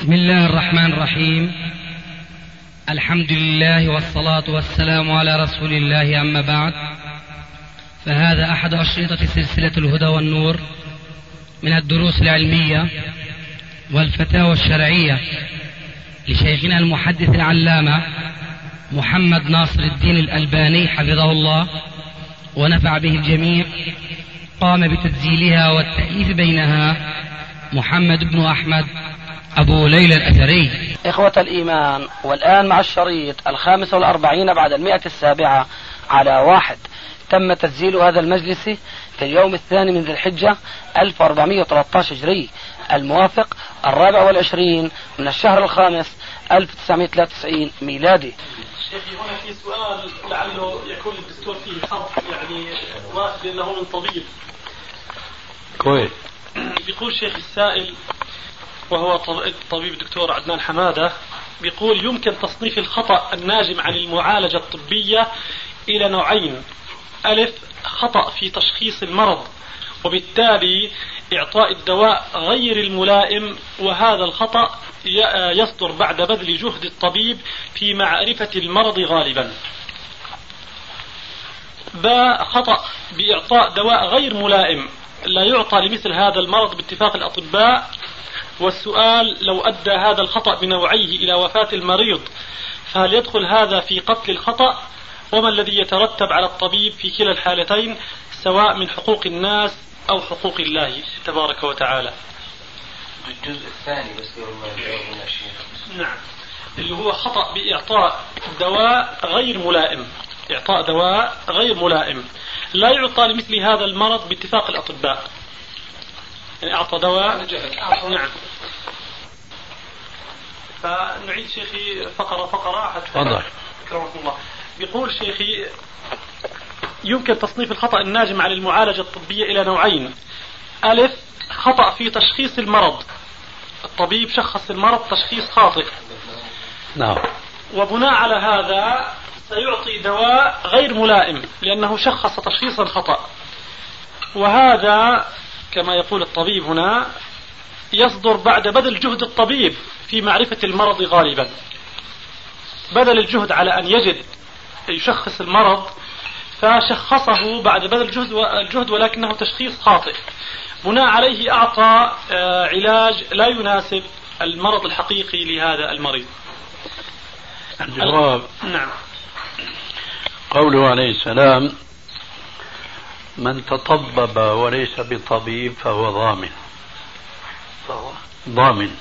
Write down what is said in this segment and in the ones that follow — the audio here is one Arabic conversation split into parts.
بسم الله الرحمن الرحيم. الحمد لله والصلاة والسلام على رسول الله، أما بعد، فهذا أحد أشرطة سلسلة الهدى والنور من الدروس العلمية والفتاوى الشرعية لشيخنا المحدث العلامة محمد ناصر الدين الألباني حفظه الله ونفع به الجميع. قام بتسجيلها والتأليف بينها محمد بن أحمد أبو ليلى الأثري. إخوة الإيمان، والآن مع الشريط 45 بعد 107 على 1. تم تسجيل هذا المجلس في اليوم 2 من ذي الحجة 1413 هجري، الموافق 24 من الشهر الخامس 1993 ميلادي. شيخي، هنا في سؤال لعله يكون الدكتور فيه حرف واحد لأنه من طبيب. كويس. بيقول شيخ السائل، وهو طبيب الدكتور عدنان حمادة، بيقول يمكن تصنيف الخطأ الناجم عن المعالجة الطبية إلى نوعين: ألف، خطأ في تشخيص المرض وبالتالي إعطاء الدواء غير الملائم، وهذا الخطأ يصدر بعد بذل جهد الطبيب في معرفة المرض غالبا. باء، خطأ بإعطاء دواء غير ملائم لا يعطى لمثل هذا المرض باتفاق الأطباء، والسؤال: لو أدى هذا الخطأ بنوعيه إلى وفاة المريض فهل يدخل هذا في قتل الخطأ؟ وما الذي يترتب على الطبيب في كلا الحالتين، سواء من حقوق الناس أو حقوق الله تبارك وتعالى؟ الجزء الثاني بس من الشيخ. نعم، اللي هو خطأ بإعطاء دواء غير ملائم، إعطاء دواء غير ملائم لا يعطى لمثل هذا المرض باتفاق الأطباء. يعني أعطى دواء. نعم. فنعيد شيخي فقرة حتى. أكرمكم الله. بيقول شيخي يمكن تصنيف الخطأ الناجم عن المعالجة الطبية إلى نوعين: ألف، خطأ في تشخيص المرض، الطبيب شخص المرض تشخيص خاطئ، نعم، وبناء على هذا سيعطي دواء غير ملائم لأنه شخص تشخيصا خطأ، وهذا كما يقول الطبيب هنا يصدر بعد بذل جهد الطبيب في معرفة المرض غالبا. بذل الجهد على أن يجد يشخص المرض فشخصه بعد بذل الجهد ولكنه تشخيص خاطئ، بناء عليه أعطى علاج لا يناسب المرض الحقيقي لهذا المريض. الجواب: نعم. قوله عليه السلام: من تطبب وليس بطبيب فهو ضامن.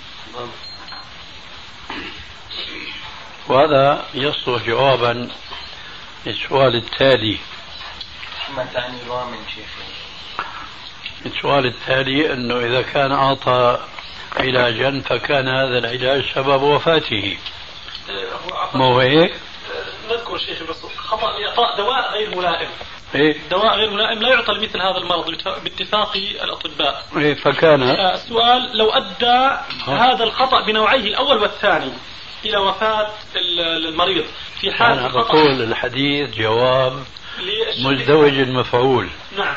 وهذا يصلح جوابا للسؤال التالي. ما تعني ضامن شيخي؟ السؤال التالي أنه إذا كان أعطى علاجا فكان هذا العلاج سبب وفاته، ما هو هيك؟ نذكر شيخي بس خطأ إعطاء دواء غير ملائم. إيه؟ دواء غير ملائم لا يعطى لمثل هذا المرض باتفاق الأطباء. إيه؟ فكان السؤال: لو أدى هذا الخطأ بنوعيه الأول والثاني إلى وفاة المريض في حال أنا بقول الحديث جواب مزدوج المفعول. نعم.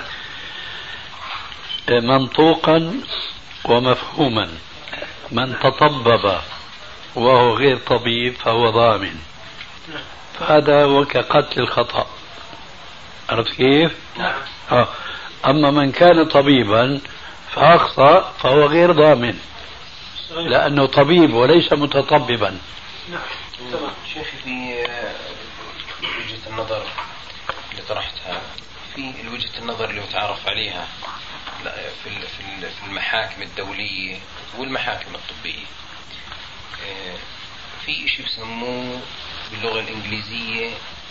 منطوقا ومفهوما. من تطبب وهو غير طبيب فهو ضامن، فهذا هو كقتل الخطأ. عرفت كيف؟ نعم. أما من كان طبيبا فأخطأ فهو غير ضامن لأنه طبيب وليس متطببا. نعم. تمام. شيخي، في وجهة النظر اللي طرحتها، في وجهة النظر اللي متعارف عليها في المحاكم الدولية والمحاكم الطبية، في شيء بسموه باللغة الإنجليزية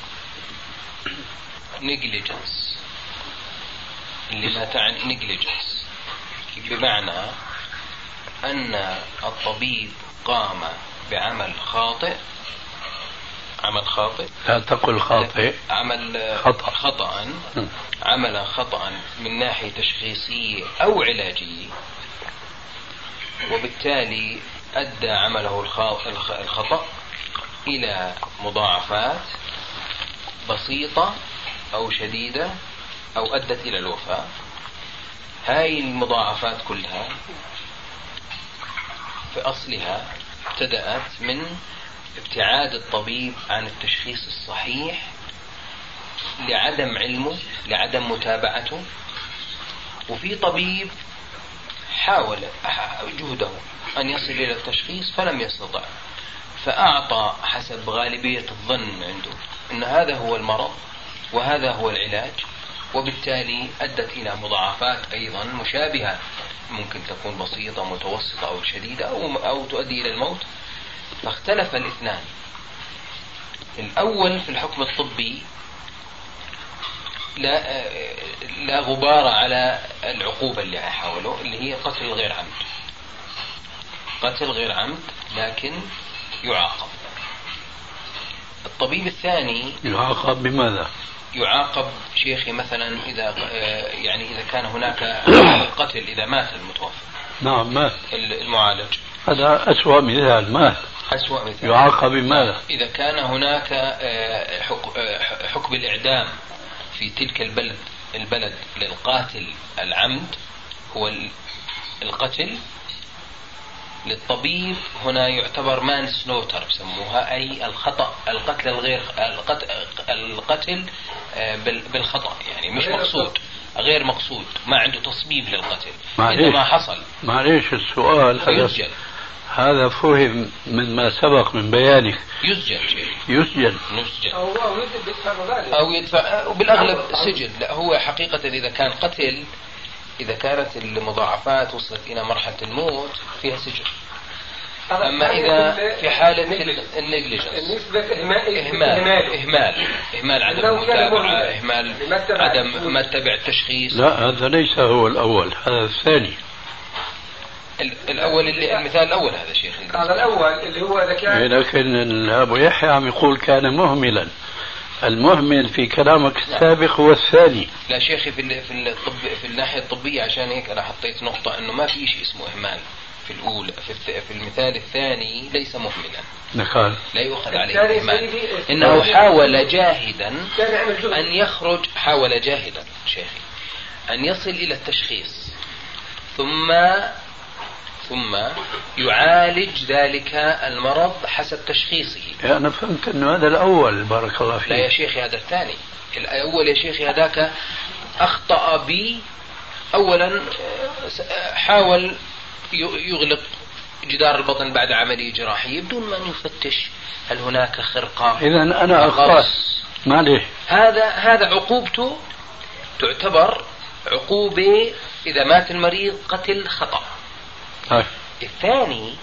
negligence، اللي ما تعني negligence بمعنى أن الطبيب قام بعمل خاطئ، لا تقل خاطئ، عمل خطأ، عمل خطأ من ناحية تشخيصية أو علاجية، وبالتالي أدى عمله الخطأ إلى مضاعفات بسيطة أو شديدة أو أدت إلى الوفاة. هاي المضاعفات كلها في أصلها ابتدأت من ابتعاد الطبيب عن التشخيص الصحيح لعدم علمه، لعدم متابعته. وفي طبيب حاول جهده أن يصل إلى التشخيص فلم يستطع، فأعطى حسب غالبية الظن عنده أن هذا هو المرض وهذا هو العلاج، وبالتالي أدت إلى مضاعفات أيضا مشابهة، ممكن تكون بسيطة متوسطة أو شديدة أو تؤدي إلى الموت. فاختلف الاثنان. الأول في الحكم الطبي لا غبار على العقوبة اللي حاولوا، اللي هي قتل غير عمد. قتل غير عمد لكن يعاقب. الطبيب الثاني يعاقب بماذا؟ يعاقب شيخي مثلا إذا كان هناك قتل، إذا مات المتوفى. نعم مات المعالج. هذا أسوأ مثال. مات أسوأ مثال. يعاقب بماذا؟ إذا كان هناك حكم الإعدام في تلك البلد للقاتل العمد هو القتل، للطبيب هنا يعتبر مان سلوتر بسموها، أي الخطأ، القتل الغير القتل بالخطأ، يعني مش مقصود، غير مقصود، ما عنده تصميم للقتل، إنما حصل. معليش السؤال يسجل. هذا فهم من ما سبق من بيانك. يسجل أو يدفع، وبالأغلب سجن. لا، هو حقيقة إذا كان قتل، إذا كانت المضاعفات وصلت إلى مرحلة الموت فيها سجن. أما إذا في حالة النيجليجنس، إهمال عدم المتابعة، إهمال عدم ما تبع التشخيص. لا، هذا ليس هو الأول، هذا الثاني. الأول المثال الأول هذا شيخ، هذا الأول اللي هو إذا كان، لكن أبو يحيى عم يقول كان مهملا. المهمل في كلامك السابق هو الثاني. لا شيخي، في الناحية الطبية، عشان هيك أنا حطيت نقطة إنه ما في شيء اسمه إهمال. في الأولى في المثال الثاني ليس مهملا، لا يؤخذ عليه إهمال، إنه حاول جاهدا أن يخرج، حاول جاهدا شيخي أن يصل إلى التشخيص، ثم يعالج ذلك المرض حسب تشخيصه. أنا فهمت أنه هذا الأول، بارك الله فيك. لا يا شيخي، هذا الثاني. الأول يا شيخي هذاك أخطأ بي. أولا حاول يغلق جدار البطن بعد عملية جراحية بدون ما يفتش هل هناك خرقة. إذا أنا أخطأت، معليش. هذا عقوبته تعتبر عقوبة إذا مات المريض قتل خطأ. الثاني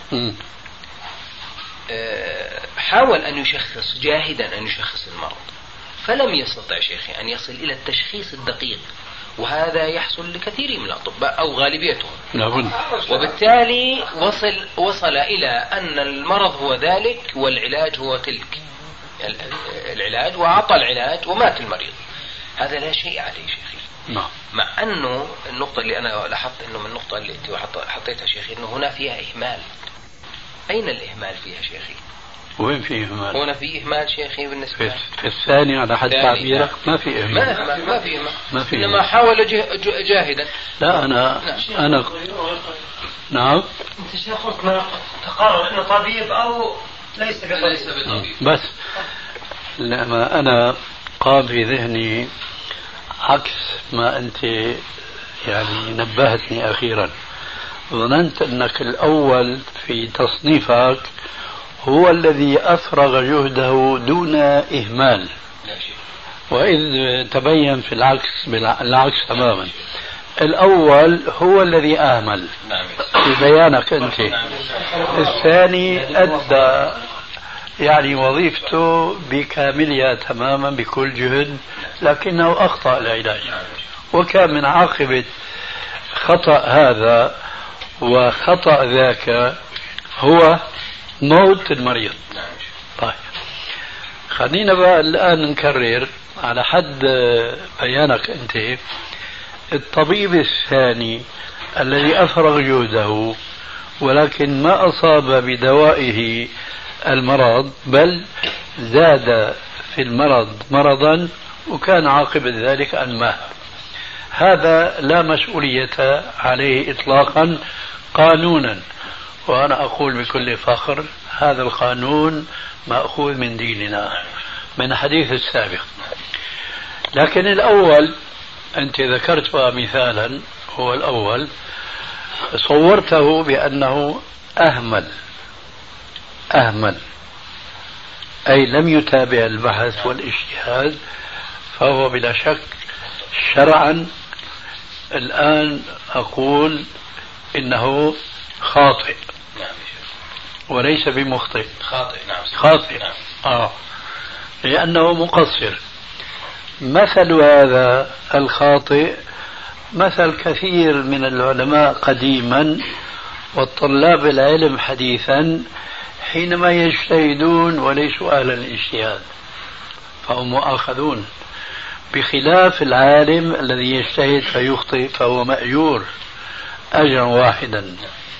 حاول أن يشخص جاهدا، أن يشخص المرض، فلم يستطع شيخي أن يصل إلى التشخيص الدقيق، وهذا يحصل لكثير من الأطباء أو غالبيتهم. وبالتالي وصل إلى أن المرض هو ذلك والعلاج هو تلك العلاج، وأعطى العلاج ومات المريض. هذا لا شيء عليه شيخي. مع أنه النقطة اللي أنا لاحظت أنه من النقطة اللي أنت حطيتها شيخي أنه هنا فيها إهمال. أين الإهمال فيها شيخي؟ وين في إهمال؟ هنا في إهمال شيخي بالنسبة في الثاني على حد تعبيرك ما في إهمال. ما في إنما حاول جاهدا. لا أنا نعم. أنت شيخ قلت تقرر أنه طبيب أو ليس بطبيب. بس لما أنا قام في ذهني عكس ما أنت يعني نبهتني أخيرا. ظننت أنك الأول في تصنيفك هو الذي أفرغ جهده دون إهمال، وإذ تبين في العكس تماما. الأول هو الذي أهمل في بيانك أنت. الثاني أدى يعني وظيفته بكاملها تماما بكل جهد، لكنه أخطأ العلاج، وكان من عاقبة خطأ هذا وخطأ ذاك هو موت المريض. طيب خلينا بقى الآن نكرر على حد بيانك أنت. الطبيب الثاني الذي أفرغ جهده ولكن ما أصاب بدوائه المرض، بل زاد في المرض مرضا، وكان عاقبة ذلك أن مات، هذا لا مسؤولية عليه إطلاقا قانونا، وأنا أقول بكل فخر هذا القانون مأخوذ من ديننا من حديث السابق. لكن الأول أنت ذكرت مثالا، هو الأول صورته بأنه أهمل أي لم يتابع البحث والاجتهاد، فهو بلا شك شرعا الآن أقول إنه خاطئ وليس بمخطئ. خاطئ. لأنه مقصر. مثل هذا الخاطئ مثل كثير من العلماء قديما والطلاب العلم حديثا حينما يجتهدون وليسوا أهل الاجتهاد فهم مؤاخذون، بخلاف العالم الذي يجتهد فيخطئ فهو مأجور أجرا واحدا.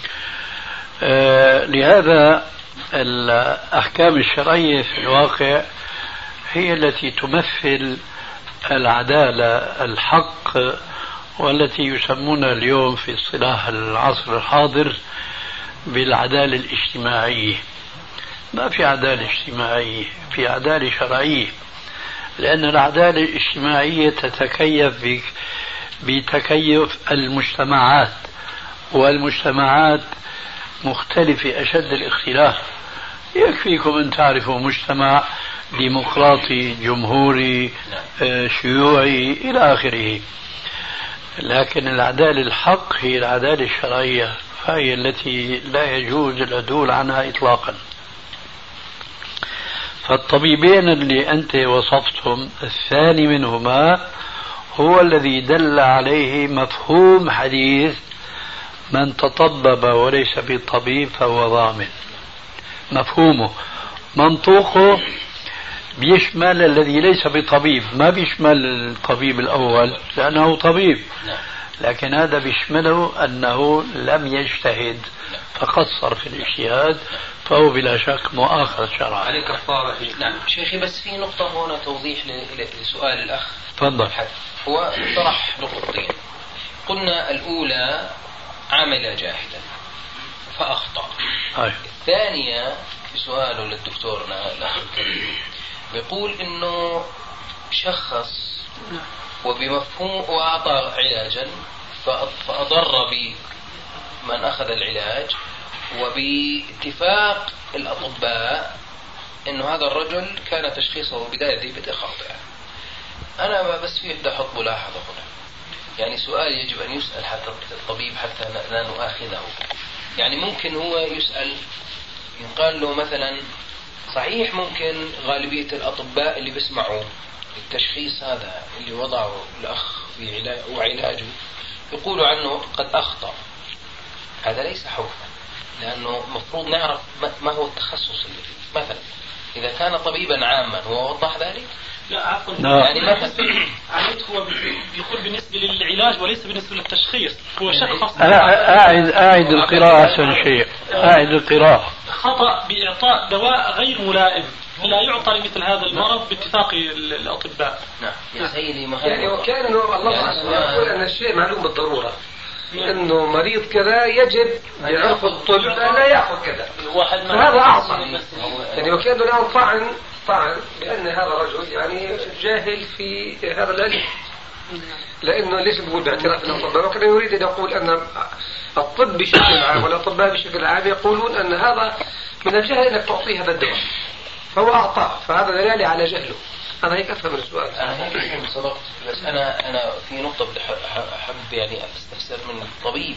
لهذا الأحكام الشرعية في الواقع هي التي تمثل العدالة الحق، والتي يسمونها اليوم في اصطلاح العصر الحاضر بالعدالة الاجتماعية. ما في عدالة اجتماعية، في عدالة شرعية، لأن العدالة الاجتماعية تتكيف بتكيف المجتمعات، والمجتمعات مختلفة أشد الاختلاف. يكفيكم أن تعرفوا مجتمع ديمقراطي جمهوري شيوعي إلى آخره، لكن العدالة الحق هي العدالة الشرعية، فهي التي لا يجوز العدول عنها إطلاقا. فالطبيبين اللي أنت وصفتهم الثاني منهما هو الذي دل عليه مفهوم حديث من تطبب وليس بطبيب فهو ضامن. مفهومه منطوقه بيشمل الذي ليس بطبيب، ما بيشمل الطبيب الأول لأنه طبيب، لكن هذا بيشمله أنه لم يجتهد فقصر في الاجتهاد، فهو بلا شك مؤاخذ شرعا. عليك كفارة. نعم شيخي، بس في نقطة هنا توضيح لسؤال الأخ. تفضل. هو طرح نقطتين، قلنا الأولى عمل جاهدا فأخطأ. الثانية في سؤاله للدكتور بيقول إنه شخص وبمفهوم وأعطى علاجا فأضر بمن أخذ العلاج، وباتفاق الأطباء إنه هذا الرجل كان تشخيصه بداية خاطئة. أنا بس في بدي أحط ملاحظة هنا، يعني سؤال يجب أن يسأل حتى الطبيب حتى لا نؤاخذه. يعني ممكن هو يسأل يقال له مثلا صحيح ممكن غالبية الأطباء اللي بيسمعوا التشخيص هذا اللي وضعه الأخ في وعلاجه يقولوا عنه قد أخطأ. هذا ليس حكما، لأنه مفروض نعرف ما هو التخصص اللي فيه. مثلا إذا كان طبيبا عاما هو وضح ذلك. لا عفوا، يعني مثلا هو بيقول بالنسبة للعلاج وليس بالنسبة للتشخيص. هو شخص أعد القراءة أحسن شيء. أعد القراءة. خطأ بإعطاء دواء غير ملائم لا يعطى لمثل هذا المرض باتفاق الأطباء. نعم يا سيدي، يعني وكان الله يقول أن الشيء معلوم بالضرورة، إنه مريض كذا يجب بعرف الطب لا يأخذ كذا، فهذا أعظم. يعني وكأنه له طعن بأن هذا الرجل يعني جاهل في هذا العلم، لأنه ليش بقول باعتراف الأطباء، وكان يريد أن يقول أن الطب بشكل عام والأطباء بشكل عام يقولون أن هذا من الجهل أنك تعطيه هذا الدواء، فهو أعطاه، فهذا دلالة على جهله. أنا هيك أفهم السؤال. أنا هيك صدقت، بس أنا في نقطة بدي أحب يعني أستفسر من الطبيب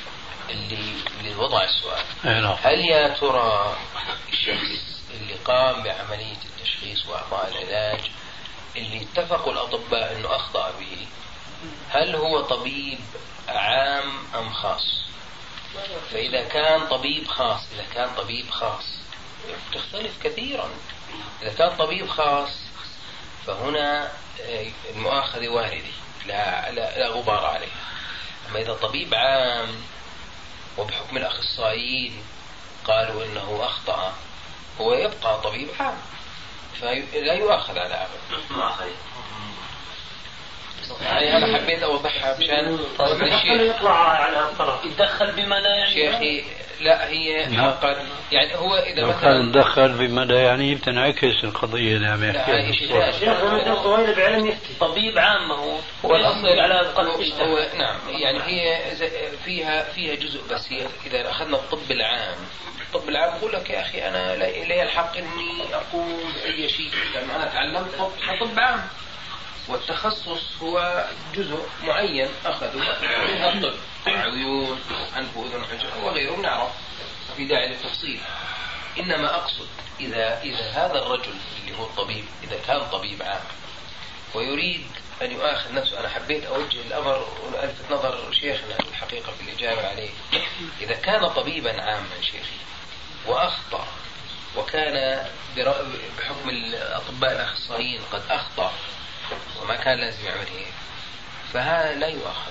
اللي وضع السؤال. هل يا ترى الشخص اللي قام بعملية التشخيص وأعطاء العلاج اللي اتفقوا الأطباء أنه أخطأ به، هل هو طبيب عام أم خاص؟ فإذا كان طبيب خاص تختلف كثيرا. إذا كان طبيب خاص فهنا المؤاخذة واردة لا غبار عليها. أما إذا طبيب عام وبحكم الأخصائيين قالوا إنه أخطأ، هو يبقى طبيب عام فلا يؤاخذ على عمل. يعني أنا حبيت أوضحها مشان الشيخ يطلع على هالطرف يتدخل بما لا يعني. شيخي لا هي حقا يعني هو إذا لو مثلا كان تدخل بما لا يعني بتنعكس القضية اللي عم يحكيها. الشيخ طويل بعلم يفتي طبيب عام هو الأصل على هو نعم يعني هي فيها جزء بس هي إذا أخذنا الطب العام بقول لك يا أخي أنا لي الحق إني أقوم بأي شيء لأن أنا تعلمت طب عام والتخصص هو جزء معين أخذه من الطب عيون أنف وأذن وحنجرة وغيره نعرف في داعي للتفصيل. إنما أقصد إذا هذا الرجل اللي هو الطبيب إذا كان طبيب عام ويريد أن يؤاخذ نفسه أنا حبيت أوجه الأمر وألفت نظر شيخنا الحقيقة في الإجابة عليه. إذا كان طبيبا عاما شيخي وأخطأ وكان بحكم الأطباء الأخصائيين قد أخطأ وما كان لازم يعمل هيك فهذا لا يؤاخذ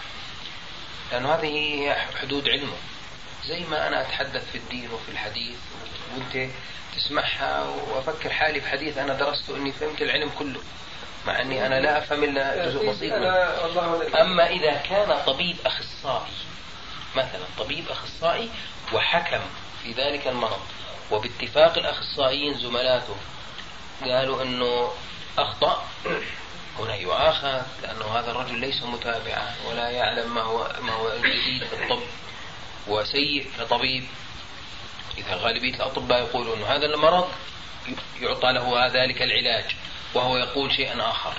لأنه هذه هي حدود علمه زي ما أنا أتحدث في الدين وفي الحديث وأنت تسمعها وأفكر حالي في حديث أنا درسته أني فهمت العلم كله مع أني أنا لا أفهم إلا جزء بسيط منه. أما إذا كان طبيب أخصائي مثلا طبيب أخصائي وحكم في ذلك المرض وباتفاق الأخصائيين زملاته قالوا أنه أخطأ هنا يؤاخذ لأنه هذا الرجل ليس متابعا ولا يعلم ما هو الجديد في الطب وسيء كطبيب. إذا غالبية الأطباء يقولون هذا المرض يعطى له ذلك العلاج وهو يقول شيئا آخر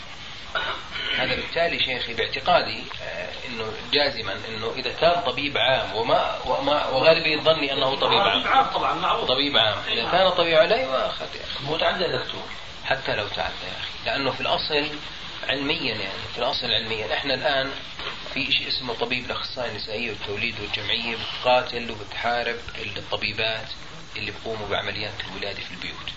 هذا بالتالي شيخي باعتقادي إنه جازما إنه إذا كان طبيب عام وغالبية ظني أنه طبيب عام طبعا طبيب عام إذا كان طبيب عام لا يؤاخذ متعدد دكتور حتى لو تعدى يا أخي لأنه في الأصل علميا يعني في الأصل علميا إحنا الآن في شيء اسمه طبيب الأخصائي النسائية والتوليد والجمعية بتقاتل وبتحارب الطبيبات اللي بيقوموا بعمليات الولادة في البيوت.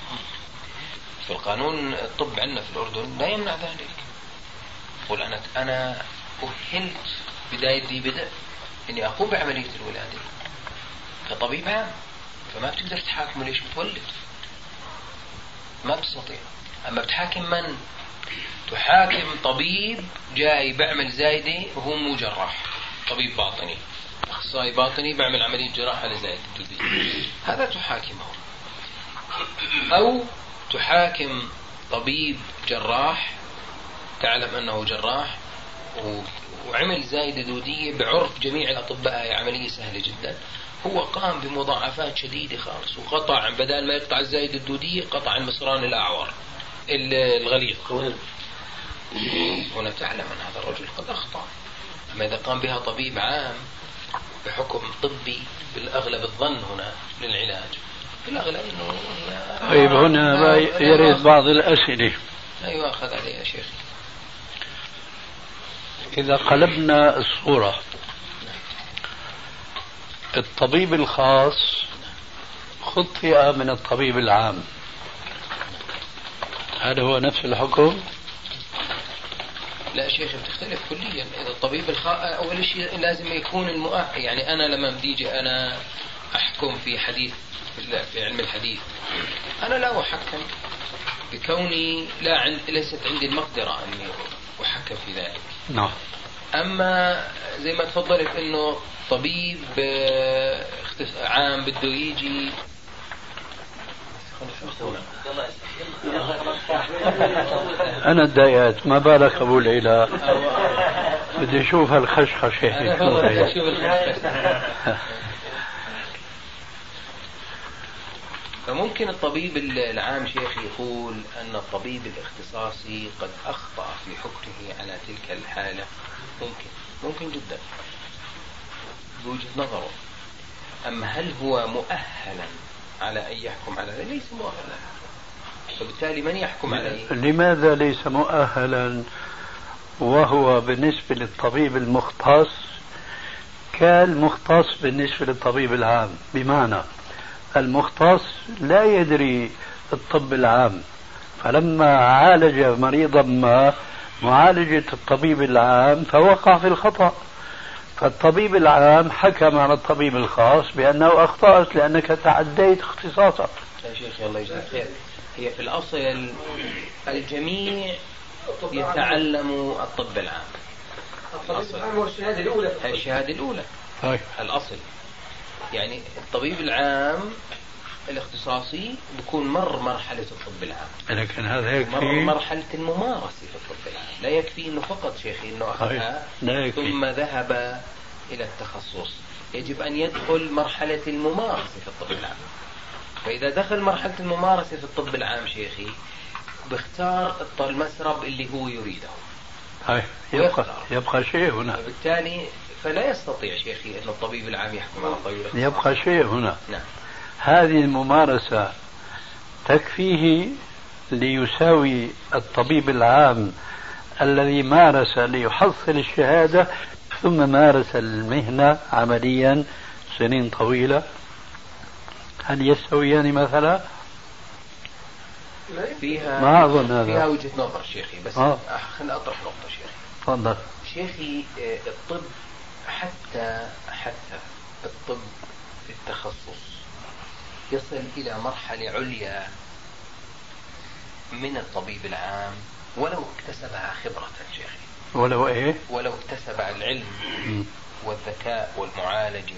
في القانون الطب عندنا في الأردن لا يمنع ذلك. قل أنا أهلت بداية دي بدأ إني أقوم بعملية الولادة كطبيب عام فما بتقدر تحاكم ليش بتولد ما بتستطيع. أما بتحاكم من؟ تحاكم طبيب جاي بعمل زايدة وهو مو جراح طبيب باطني أخصائي باطني بعمل عملية جراحة لزايدة هذا تحاكمه. أو تحاكم طبيب جراح تعلم أنه جراح وعمل زايدة دودية بعرف جميع الأطباء هي عملية سهلة جدا هو قام بمضاعفات شديدة خالص وقطع بدل ما يقطع الزايدة الدودية قطع المصران الأعور الغليظ هنا تعلم أن هذا الرجل قد أخطأ. أما إذا قام بها طبيب عام بحكم طبي بالأغلب الظن هنا للعلاج بالأغلب أنه طيب هنا يريد بعض الأسئلة لا يؤاخذ عليه يا شيخ. إذا قلبنا الصورة الطبيب الخاص خطئ من الطبيب العام هل هو نفس الحكم؟ لا شيخ بتختلف كليا. إذا الطبيب أول شيء لازم يكون المؤهل يعني أنا لما بديجي أنا أحكم في حديث في علم الحديث أنا لا أحكم بكوني ليست عندي المقدرة أني أحكم في ذلك. نعم. أما زي ما تفضلت إنه طبيب عام بده يجي أنا تضايقت ما بالك أبو العلا بدي أشوف هالخشخشة فممكن الطبيب العام شيخ يقول أن الطبيب الاختصاصي قد أخطأ في حكمه على تلك الحالة ممكن جدا بوجهة نظره. أما هل هو مؤهلا على أن يحكم على ذلك؟ ليس مؤهلا فبالتالي من يحكم عليه؟ لماذا ليس مؤهلا وهو بالنسبة للطبيب المختص كالمختص بالنسبة للطبيب العام؟ بمعنى المختص لا يدري الطب العام فلما عالج مريضا ما معالجة الطبيب العام فوقع في الخطأ فالطبيب العام حكم على الطبيب الخاص بأنه أخطأت لأنك تعديت اختصاصك. يا شيخ الله يجزاك خير. هي في الأصل الجميع يتعلموا الطب العام. الشهادة الأولى. الشهادة الأولى الأصل. يعني الطبيب العام الاختصاصي بيكون مر مرحلة الطب العام، لكن هذا يكفي مر مرحلة الممارسة في الطب العام. لا يكفي انه فقط شيخي انه اخذها ثم ذهب الى التخصص، يجب ان يدخل مرحلة الممارسة في الطب العام. فاذا دخل مرحلة الممارسة في الطب العام شيخي بيختار المسرب اللي هو يريده. يبقى شيء هنا، وبالتالي فلا يستطيع شيخي ان الطبيب العام يحكم على الطبيب الاختصاصي. يبقى شيء هنا. نعم. هذه الممارسة تكفيه ليساوي الطبيب العام الذي مارس ليحصل الشهادة ثم مارس المهنة عمليا سنين طويلة؟ هل يستويان مثلا؟ فيها ما أظن هذا. فيها وجهة نظر شيخي، بس خلينا أطرح نقطة شيخي. تفضل. شيخي الطب حتى الطب في التخصص يصل إلى مرحلة عليا من الطبيب العام ولو اكتسبها خبرة شيخي. ولو إيه؟ ولو اكتسب العلم والذكاء والمعالجة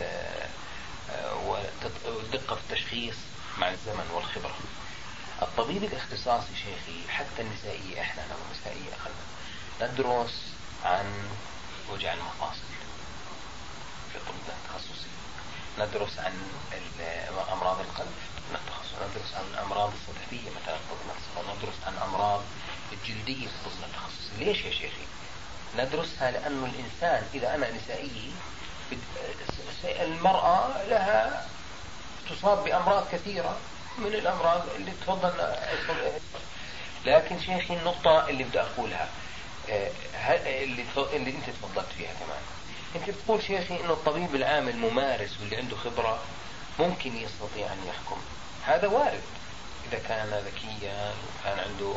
والدقة في التشخيص مع الزمن والخبرة. الطبيب الاختصاصي شيخي حتى النسائية، احنا لو النسائية أخذنا ندرس عن وجع المفاصل في الطب التخصصي، ندرس عن أمراض القلب ندرس عن الأمراض الصدفية مثلا ندرس عن أمراض الجلدية في الطب التخصصي. ليش يا شيخي؟ ندرسها لأنه الإنسان إذا أنا نسائي المرأة لها تصاب بأمراض كثيرة من الأمراض اللي تفضل. لكن شيخي النقطة اللي بدي أقولها اللي أنت تفضلت فيها كمان، أنت بتقول شيخي إنه الطبيب العام الممارس واللي عنده خبرة ممكن يستطيع أن يحكم. هذا وارد إذا كان ذكيا وكان عنده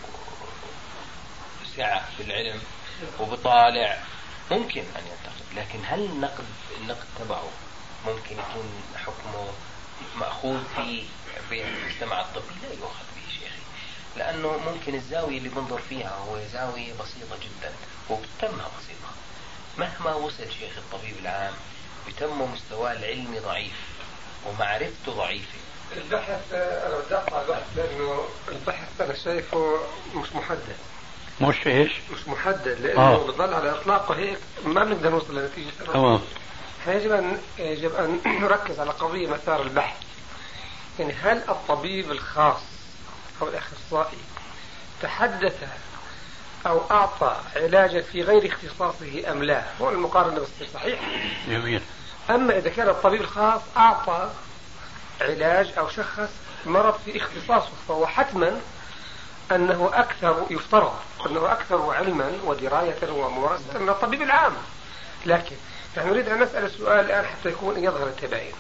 سعة في العلم وبطالع ممكن أن ينتقد. لكن هل النقد تبعه ممكن يكون حكمه مأخوذ في المجتمع الطبي؟ لا يؤخذ به شيخي، لأنه ممكن الزاوية اللي بنظر فيها هو زاوية بسيطة جدا وبتمها بسيطة. مهما وصل شيخ الطبيب العام بتم مستواه العلمي ضعيف ومعرفته ضعيفة. البحث أنا بدي أقطع البحث لأنه البحث أنا شايفه مش محدد. مش إيش؟ مش محدد لأنه بضل على إطلاقه هيك ما بنقدر نوصل لنتيجة. تمام. يجب أن نركز على قضية مسار البحث. يعني هل الطبيب الخاص أو الأخصائي تحدث أو أعطى علاجا في غير اختصاصه أم لا؟ هو المقارنة بس صحيح. جميل. أما إذا كان الطبيب الخاص أعطى علاج أو شخص مرض في اختصاصه فهو حتما أنه أكثر، يفترض أنه أكثر علما ودراية وممارسة من الطبيب العام. لكن نحن نريد أن نسأل السؤال الآن حتى يكون يظهر التباين.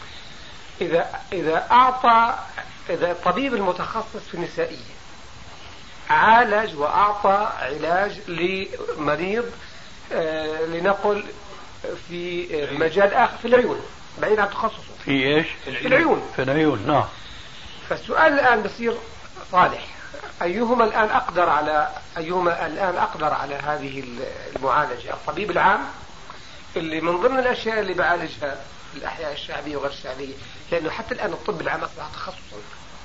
إذا الطبيب المتخصص في النسائية عالج وأعطى علاج لمريض لنقل في مجال آخر في العيون بعيد عن تخصصه. في إيش؟ في العيون. في العيون. نعم. فالسؤال الآن بصير صالح، أيهما الآن أقدر على هذه المعالجة؟ الطبيب العام اللي من ضمن الأشياء اللي بعالجها الأحياء الشعبية وغير الشعبية، لأنه حتى الآن الطب العام أصبح تخصصا،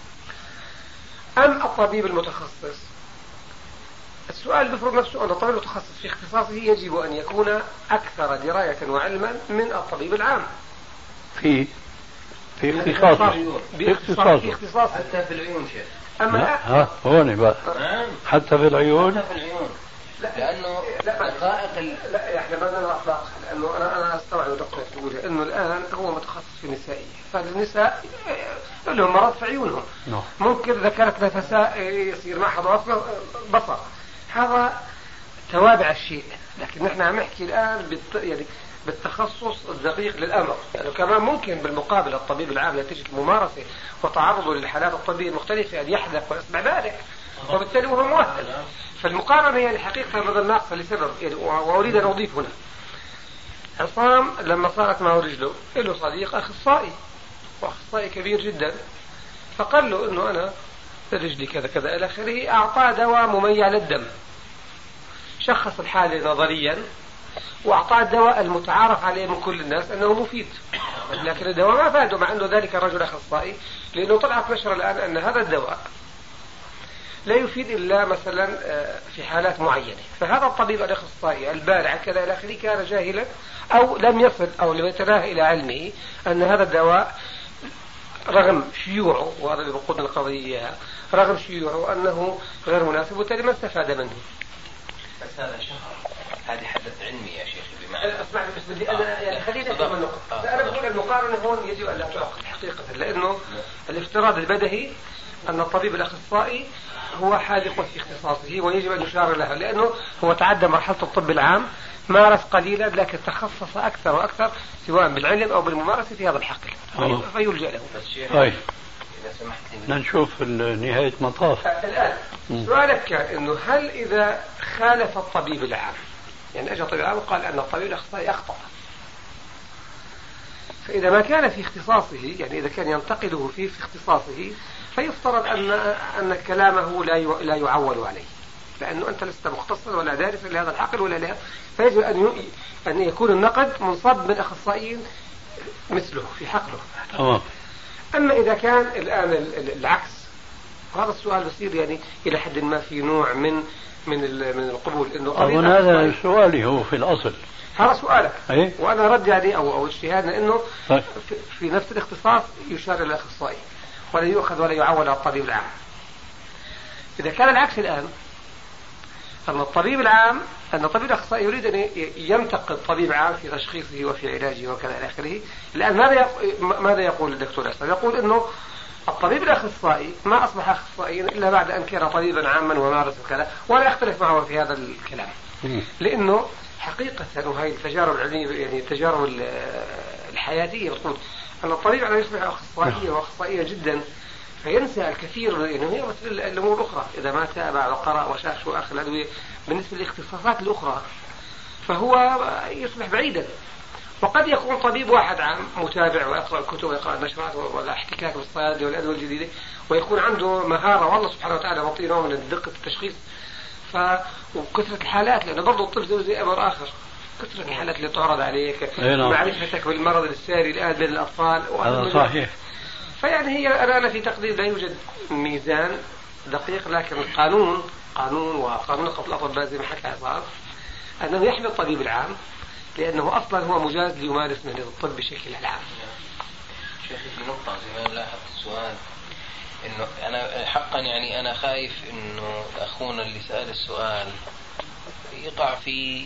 أم الطبيب المتخصص؟ السؤال بفرض نفسه أن الطبيب المتخصص في اختصاصه يجب أن يكون أكثر دراية وعلما من الطبيب العام في اختصاصه. في اختصاصه حتى في العيون شيخ. أما هون بقى حتى في العيون. لأنه دقائق لا احنا بدنا نطلق، لأنه أنا أستوعب نقطة تقولها إنه الآن هو متخصص في النسائية، فالنساء لهم مرض في عيونهم. ممكن إذا كانت نفساء يصير معها ضعف بصر، هذا توابع الشيء. لكن نحن عم نحكي الآن يعني بالتخصص الدقيق للأمر، لأنه يعني كمان ممكن بالمقابل الطبيب العام نتيجة الممارسة وتعرضه للحالات الطبية المختلفة أن يحدث ويصبح ذلك، وبالتالي هو مؤهل. فالمقارنة هي الحقيقة بدل ناقصة لسبب يعني، وأريد أن أضيف هنا. عصام لما صارت معه رجله له صديق أخصائي وأخصائي كبير جدا، فقال له إنه أنا رجلي كذا كذا إلى آخره، أعطاه دواء مميع للدم، شخص الحالة نظريا وأعطاه الدواء المتعارف عليه من كل الناس أنه مفيد، لكن الدواء ما فاده، مع أنه ذلك الرجل أخصائي، لأنه طلعت نشرة الآن أن هذا الدواء لا يفيد إلا مثلا في حالات معينة. فهذا الطبيب الأخصائي البارع كذا إلى آخره كان جاهلا أو لم يصل أو لم يتناهى إلى علمه أن هذا الدواء رغم شيوعه، وهذا اللي بقودنا القضية، رغم شيوعه أنه غير مناسب، وبالتالي ما استفاد منه. بس هذا شهر، هذه حدث علمي يا شيخ بمعنى. اسمعني بس بدي انا يعني خليني افهم النقطة. انا بقول المقارنة هون يجب ان لا تعقد حقيقة، لانه الافتراض البدهي ان الطبيب الاخصائي هو حاذق في اختصاصه ويجب ان يشار له، لانه هو تعدى مرحلة الطب العام، مارس قليلا لكن تخصص اكثر واكثر سواء بالعلم او بالممارسة في هذا الحقل، فيلجأ له. طيب نشوف نهاية مطاف. الآن سؤالك كان إنه هل إذا خالف الطبيب العام، يعني أجى الطبيب العام وقال أن الطبيب الأخصائي أخطأ، فإذا ما كان في اختصاصه، يعني إذا كان ينتقده في اختصاصه، فيفترض أن كلامه لا يعول عليه، لأنه أنت لست مختصا ولا دارسا لهذا الحقل ولا لها، فيجب أن يكون النقد منصب من أخصائيين مثله في حقله. أما إذا كان الآن العكس، وهذا السؤال بصير يعني إلى حد ما في نوع من القبول، إنه هذا سؤالي هو في الأصل، هذا سؤالك أيه؟ وأنا رد عليه أو اجتهادنا إنه في نفس الاختصاص يشار إلى الأخصائي ولا يؤخذ ولا يعول على الطبيب العام. إذا كان العكس الآن، أن الطبيب العام، أن الطبيب الأخصائي يريد أن ينتقد طبيب عام في تشخيصه وفي علاجه وكذا إلى آخره، الآن ماذا يقول الدكتور أسلم؟ يقول إنه الطبيب الأخصائي ما أصبح أخصائيا إلا بعد أن كان طبيبا عاما ومارس وكذا، ولا يختلف معه في هذا الكلام، لأنه حقيقة وهي التجارب العلمية يعني التجارب الحياتية بتقول أن الطبيب على يصبح أخصائيا وأخصائيا جدا، فينسى الكثير، يعني هي مثل الأمور الأخرى، إذا ما تابع وقرأ وشاف شو آخر الأدوية بالنسبة للاختصاصات الأخرى فهو يصبح بعيدا. وقد يكون طبيب واحد عام متابع ويقرأ الكتب ويقرأ النشرات ولا احتكاك بالصيادلة والأدوية الجديدة، ويكون عنده مهارة والله سبحانه وتعالى معطيه نوع من دقة التشخيص وكثرة الحالات، لأنه برضو الطب زي أمر آخر، كثرة الحالات اللي تعرض عليك، معرفتك بالمرض الساري الآن بين الأطفال، هذا صحيح. فيعني هي أنا في تقدير لا يوجد ميزان دقيق، لكن القانون وقانون نقابة الأطباء زي ما حكى عصام أنه يحمي الطبيب العام، لأنه أصلا هو مجاز ليمارس مهنة الطب بشكل العام. شيخ بنقطة زي ما لاحظت السؤال، إنه أنا حقا يعني أنا خايف إنه أخونا اللي سأل السؤال يقع في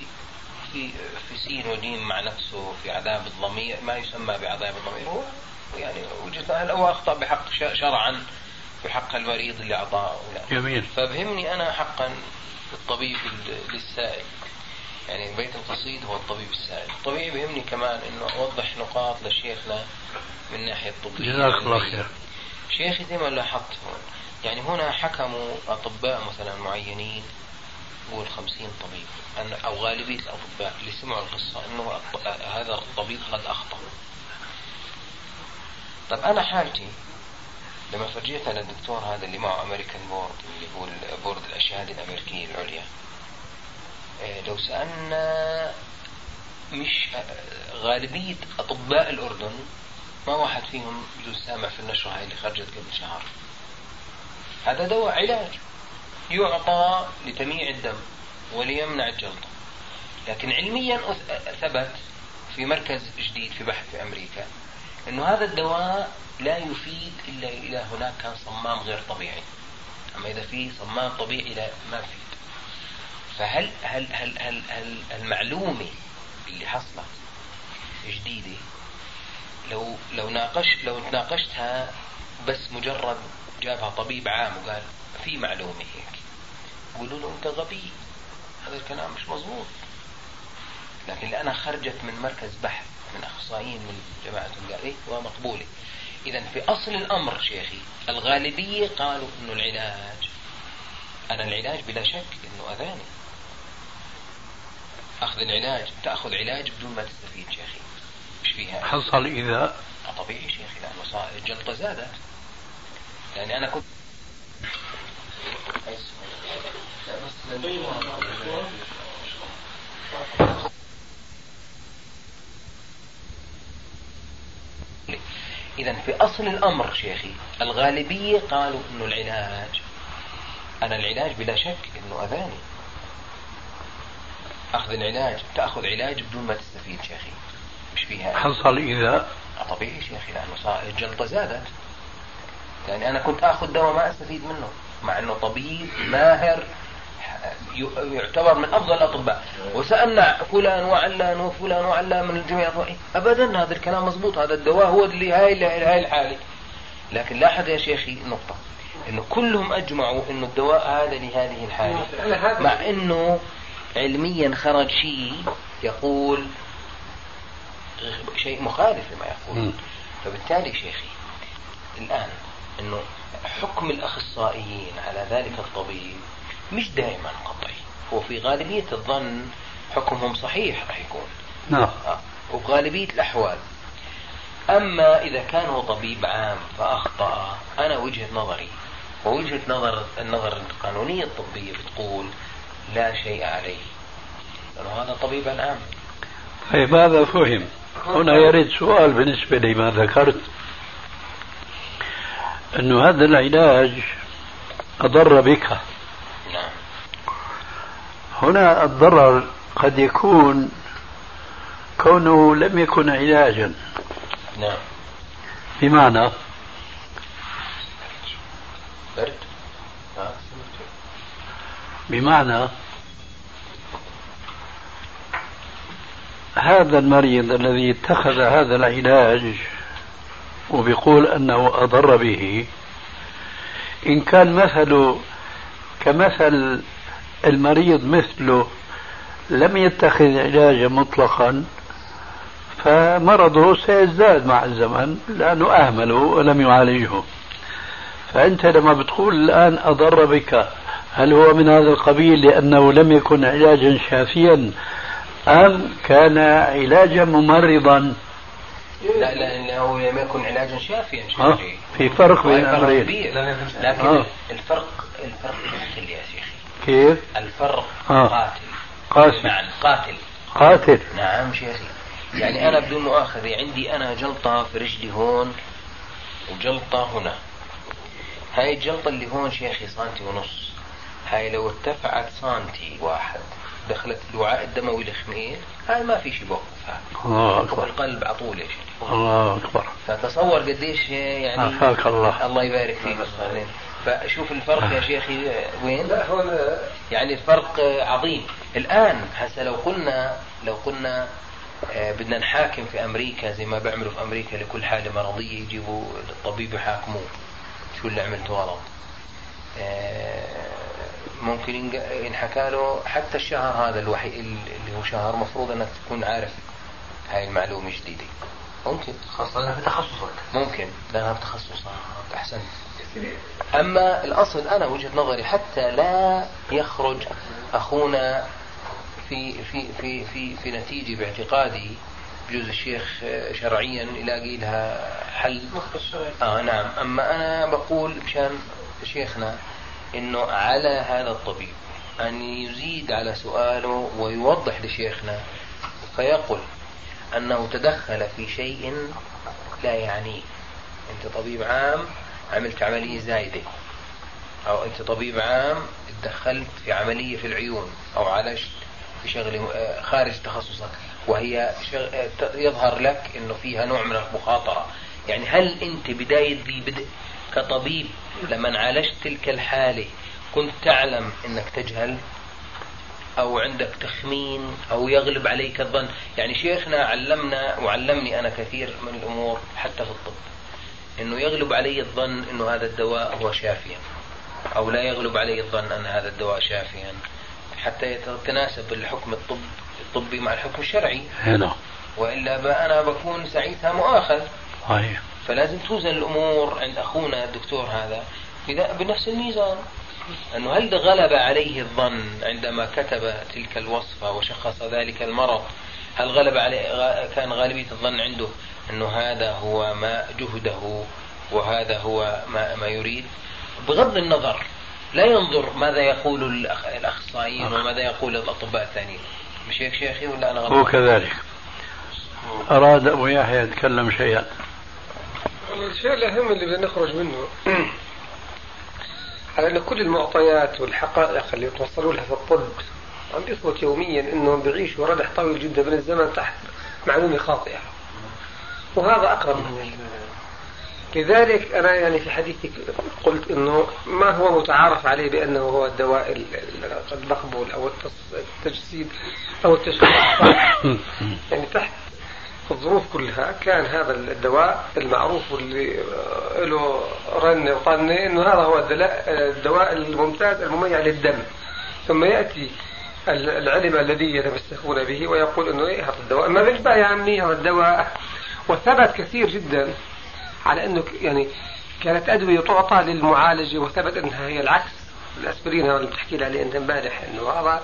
سين ودين مع نفسه في عذاب الضمير، ما يسمى بعذاب الضمير، هو يعني وجدت هل هو أخطأ بحق شرعا في حق المريض اللي أعطاه جميل. فبهمني أنا حقا الطبيب للسائل، يعني بيت القصيد هو الطبيب السائل. الطبيب بهمني كمان إنه أوضح نقاط لشيخنا من ناحية الطبية. جزاك الله خير. شيخي زي ما لاحظت يعني هنا حكموا أطباء مثلا معينين، قول 50 طبيب أو غالبية الأطباء اللي سمعوا القصة إنه هذا الطبيب قد أخطأ. طب أنا حالتي لما فرجيتها للدكتور هذا اللي معه أمريكان بورد، اللي هو بورد الأشهاد الأمريكية العليا، لو سألنا مش غالبية أطباء الأردن ما واحد فيهم يجوز سامع في النشرة هاي اللي خرجت قبل شهر. هذا دواء علاج يعطى لتمييع الدم وليمنع الجلطة، لكن علميا ثبت في مركز جديد في بحث في أمريكا إنه هذا الدواء لا يفيد إلا إذا هناك كان صمام غير طبيعي، أما إذا في صمام طبيعي لا ما يفيد. فهل هل هل هل هل المعلومة اللي حصلت جديدة لو ناقشتها بس مجرد جابها طبيب عام وقال في معلومة هيك، يقولوا له أنت غبي، هذا الكلام مش مظبوط. لكن لأنها خرجت من مركز بحث من أخصائيين من جماعتهم قال إيه ومقبولة. إذا في أصل الأمر شيخي الغالبية قالوا إنه العلاج بلا شك إنه أذاني. أخذ العلاج، تأخذ علاج بدون ما تستفيد شيخي مش فيها حصل إذا طبيعي شيخي، لأنه الجلطة زادت. يعني أنا كنت إذا في أصل الأمر شيخي الغالبية قالوا إنه العلاج، أنا العلاج بلا شك إنه أذاني، أخذ العلاج، تأخذ علاج بدون ما تستفيد شيخي، مش فيها حصل إذا طبيعي شيخي، لأنه صار الجلطة زادت، يعني أنا كنت أخذ دواء ما أستفيد منه مع أنه طبيب ماهر يعتبر من أفضل الأطباء، وسألنا فلان وعلان وفلان وعلان من الجميع أبدا هذا الكلام مضبوط، هذا الدواء هو اللي هاي الحالة. لكن لاحظ يا شيخي نقطة، إنه كلهم أجمعوا إنه الدواء هذا لهذه الحالة، مع إنه علميا خرج شيء يقول شيء مخالف لما يقول. فبالتالي شيخي الآن إنه حكم الأخصائيين على ذلك الطبيب مش دائما قطعي، هو في غالبية الظن حكمهم صحيح راح يكون، نعم، وغالبية الأحوال. أما إذا كان هو طبيب عام فأخطأ، أنا وجهة نظري ووجهة النظر القانونية الطبية بتقول لا شيء عليه، لأنه هذا طبيب عام. طيب هذا فهم. هنا يريد سؤال بالنسبة لما ذكرت، أنه هذا العلاج أضر بك. نعم. هنا الضرر قد يكون كونه لم يكن علاجا. نعم. بمعنى برد. بمعنى هذا المريض الذي اتخذ هذا العلاج وبيقول أنه أضر به، إن كان مثله كمثل المريض مثله لم يتخذ علاجا مطلقا، فمرضه سيزداد مع الزمن لأنه أهمله ولم يعالجه. فأنت لما بتقول الآن أضر بك، هل هو من هذا القبيل لأنه لم يكن علاجا شافيا أم كان علاجا ممرضا؟ لا لأنه لم يكن علاجا شافيا. في فرق بين الأمرين. لكن الفرق قاتل يا شيخي. كيف؟ الفرق قاتل. معنى قاتل. نعم شيخي. يعني أنا بدون مؤاخذة عندي أنا جلطة في رجلي هون وجلطة هنا، هاي الجلطة اللي هون شيخي 1.5 سنتي، هاي لو ارتفعت 1 سنتي دخلت الوعاء الدموي الخميل، هاي ما في شيء بوقفها. الله أكبر. القلب عطول يا شيخ. الله أكبر. فتصور قديش يعني. عافاك الله. الله يبارك فيك. فشوف الفرق يا شيخي وين. يعني الفرق عظيم. الآن هسه لو قلنا بدنا نحاكم في أمريكا زي ما بيعملوا في أمريكا، لكل حالة مرضية يجيبوا الطبيب يحاكموه شو اللي عملته غلط. ممكن ينحكى له حتى الشهر هذا الوحيد اللي هو شهر مفروض انك تكون عارف هاي المعلومة جديدة، ممكن خاصة لأنها بتخصصك، ممكن لأنها بتخصصها. أحسن. أما الأصل أنا وجهة نظري حتى لا يخرج أخونا في نتيجة باعتقادي بجوز الشيخ شرعيا يلاقي لها حل. نعم. أما أنا بقول مشان شيخنا إنه على هذا الطبيب أن يزيد على سؤاله ويوضح لشيخنا فيقول أنه تدخل في شيء لا يعنيه. أنت طبيب عام عملت عملية زايدة، أو أنت طبيب عام تدخلت في عملية في العيون أو عالجت في شغلة خارج تخصصك وهي يظهر لك إنه فيها نوع من المخاطرة. يعني هل أنت بداية ذي بدء كطبيب لما عالجت تلك الحالة كنت تعلم أنك تجهل أو عندك تخمين أو يغلب عليك الظن؟ يعني شيخنا علمنا وعلمني أنا كثير من الأمور حتى في الطب، إنه يغلب علي الظن إنه هذا الدواء هو شافيا، أو لا يغلب علي الظن أن هذا الدواء شافيا، حتى يتناسب الحكم الطبي مع الحكم الشرعي. هنا. وإلا أنا بكون ساعتها مؤاخذ. صحيح. فلازم توزن الأمور عند أخونا الدكتور هذا بنفس الميزان، أنه هل غلب عليه الظن عندما كتب تلك الوصفة وشخص ذلك المرض، هل غلب عليه كان غالبية الظن عنده أنه هذا هو ما جهده وهذا هو ما يريد، بغض النظر لا ينظر ماذا يقول الأخصائيين وماذا يقول الأطباء الثانيين. مش هيك شيخي ولا أنا غلطان؟ هو كذلك. أراد أبو يحيى يتكلم شيئا. الشيء الأهم اللي بدنا نخرج منه على أن كل المعطيات والحقائق اللي توصلوا لها في الطب عم بيثبت يوميا أنهم بيعيشوا ردح طويل جدا من الزمن تحت معلومة خاطئة، وهذا أقرب من الإيمان. لذلك أنا يعني في حديثي قلت أنه ما هو متعارف عليه بأنه هو الدواء المقبول أو التجسيد أو التشخيص يعني تحت الظروف كلها كان هذا الدواء المعروف واللي له رنة وطنة أنه هذا هو الدواء الممتاز المميع للدم. ثم يأتي العلم الذي يتمسكون به ويقول أنه إيه هذا الدواء ما بيشبه يا عمي هذا الدواء. وثبت كثير جدا على أنه يعني كانت أدوية تعطى للمعالجة وثبت أنها هي العكس. الأسبرين اللي بتحكي لي عليه أنت امبارح أنه هذا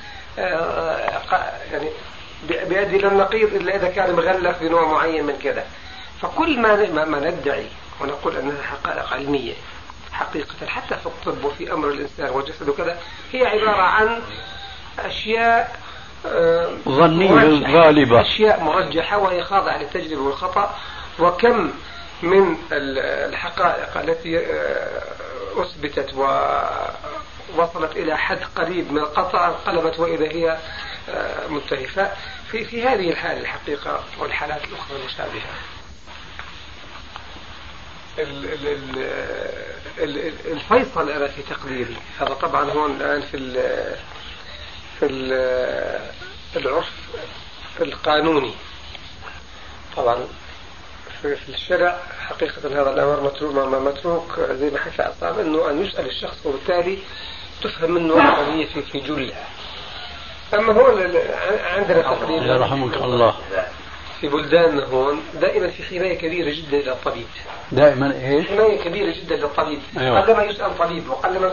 يعني بيؤدي للنقيض إلا إذا كان مغلف بنوع معين من كذا. فكل ما ندعي ونقول أنها حقائق علمية حقيقة حتى في الطب وفي أمر الإنسان وجسده كذا هي عبارة عن أشياء ظنية غالبة، أشياء مرجحة وهي خاضعة للتجربة والخطأ. وكم من الحقائق التي أثبتت ووصلت إلى حد قريب من القطع انقلبت وإذا هي منتهية. في هذه الحالة الحقيقة والحالات الأخرى المشابهة الفيصل أنا في تقديري هذا طبعا هون الآن في العرف القانوني. طبعا في الشرع حقيقة هذا الأمر متروك زي ما حكى أصحاب أنه أن يسأل الشخص وبالتالي تفهم منه القضية في جلها. أما هون عندنا تقريبا يرحمك الله في بلداننا هون دائما في حماية كبيرة جدا للطبيب. دائما إيش؟ حماية كبيرة جدا للطبيب. أيوة. قلما يسأل طبيب وقلما